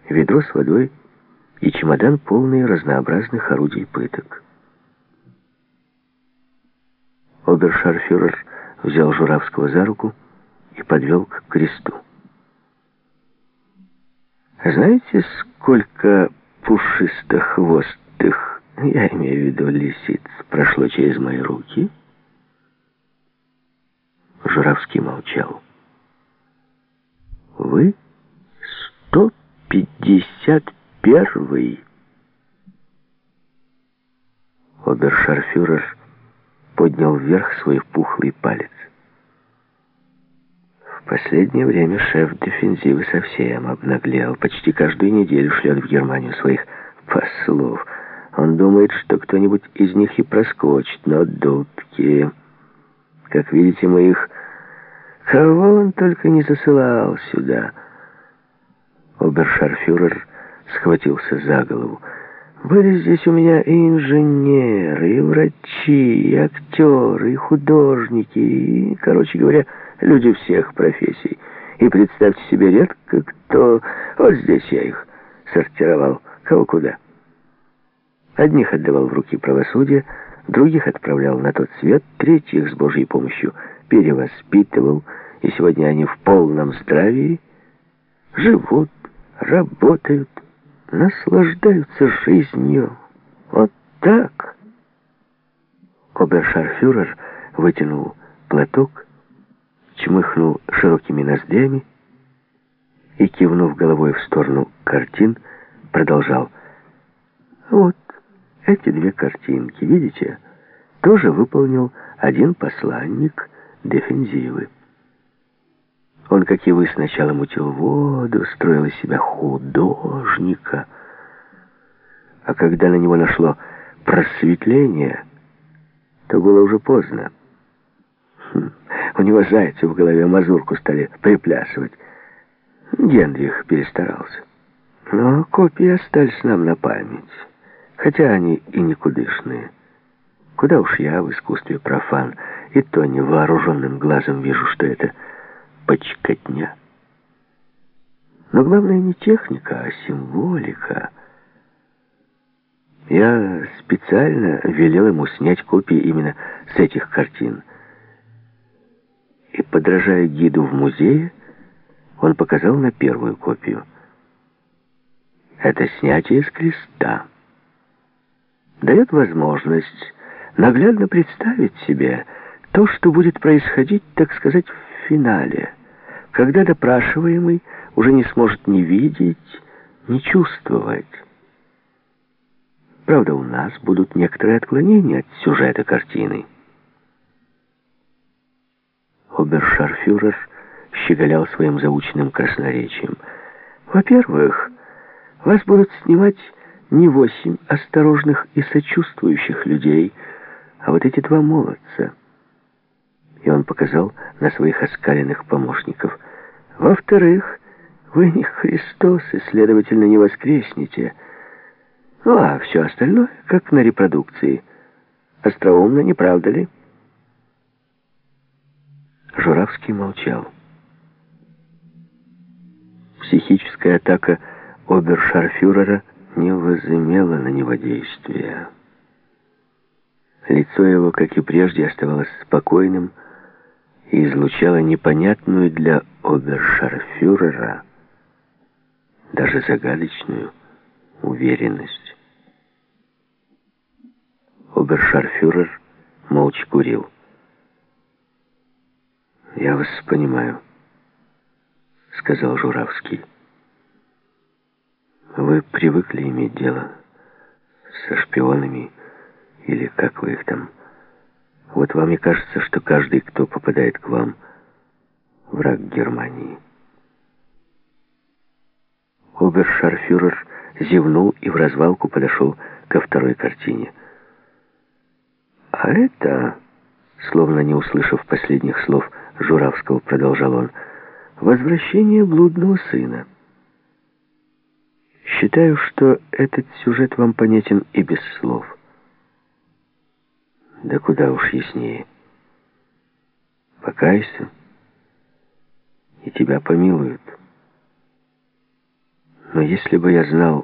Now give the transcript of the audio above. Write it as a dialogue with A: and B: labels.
A: ведро с водой и чемодан, полный разнообразных орудий пыток. Обершарфюрер взял Журавского за руку и подвел к кресту. «Знаете, сколько пушистохвостых, я имею в виду лисиц, прошло через мои руки?» Журавский молчал. «Вы 151-й?» Обершарфюрер поднял вверх свой пухлый палец. В последнее время шеф дефензивы совсем обнаглел. Почти каждую неделю шлет в Германию своих послов. Он думает, что кто-нибудь из них и проскочит, но дудки. Как видите, мы их... Кого он только не засылал сюда. Обершарфюрер схватился за голову. Были здесь у меня и инженеры, и врачи, и актеры, и художники, и, короче говоря, люди всех профессий. И представьте себе, редко кто... Вот здесь я их сортировал. Кого куда. Одних отдавал в руки правосудия, других отправлял на тот свет, третьих с Божьей помощью перевоспитывал, и сегодня они в полном здравии живут, работают, наслаждаются жизнью. Вот так. Обершарфюрер вытянул платок, чмыхнул широкими ноздрями и, кивнув головой в сторону картин, продолжал. Вот эти две картинки, видите, тоже выполнил один посланник дефензивы. Он, как и вы, сначала мутил воду, строил из себя художника. А когда на него нашло просветление, то было уже поздно. У него зайцы в голове мазурку стали приплясывать. Генрих перестарался. Но копии остались нам на память, хотя они и никудышные. Куда уж я в искусстве профан, и то невооруженным глазом вижу, что это почкотня. Но главное не техника, а символика. Я специально велел ему снять копии именно с этих картин. И, подражая гиду в музее, он показал на первую копию. Это снятие с креста. Дает возможность наглядно представить себе то, что будет происходить, так сказать, в финале, когда допрашиваемый уже не сможет ни видеть, ни чувствовать. Правда, у нас будут некоторые отклонения от сюжета картины. Обершарфюрер щеголял своим заученным красноречием. Во-первых, вас будут снимать не 8 осторожных и сочувствующих людей, а вот эти два молодца. И он показал на своих оскаленных помощников. Во-вторых, вы не Христос, и, следовательно, не воскреснете. Ну, а все остальное, как на репродукции. Остроумно, не правда ли? Журавский молчал. Психическая атака обершарфюрера не возымела на него действия. Лицо его, как и прежде, оставалось спокойным и излучало непонятную для обершарфюрера, даже загадочную уверенность. Обершарфюрер молча курил. «Я вас понимаю», — сказал Журавский. «Вы привыкли иметь дело со шпионами, или как вы их там. Вот вам и кажется, что каждый, кто попадает к вам, враг Германии». Обершарфюрер зевнул и в развалку подошел ко второй картине. «А это...» Словно не услышав последних слов Журавского, продолжал он. «Возвращение блудного сына. Считаю, что этот сюжет вам понятен и без слов. Да куда уж яснее. Покайся, и тебя помилуют. Но если бы я знал,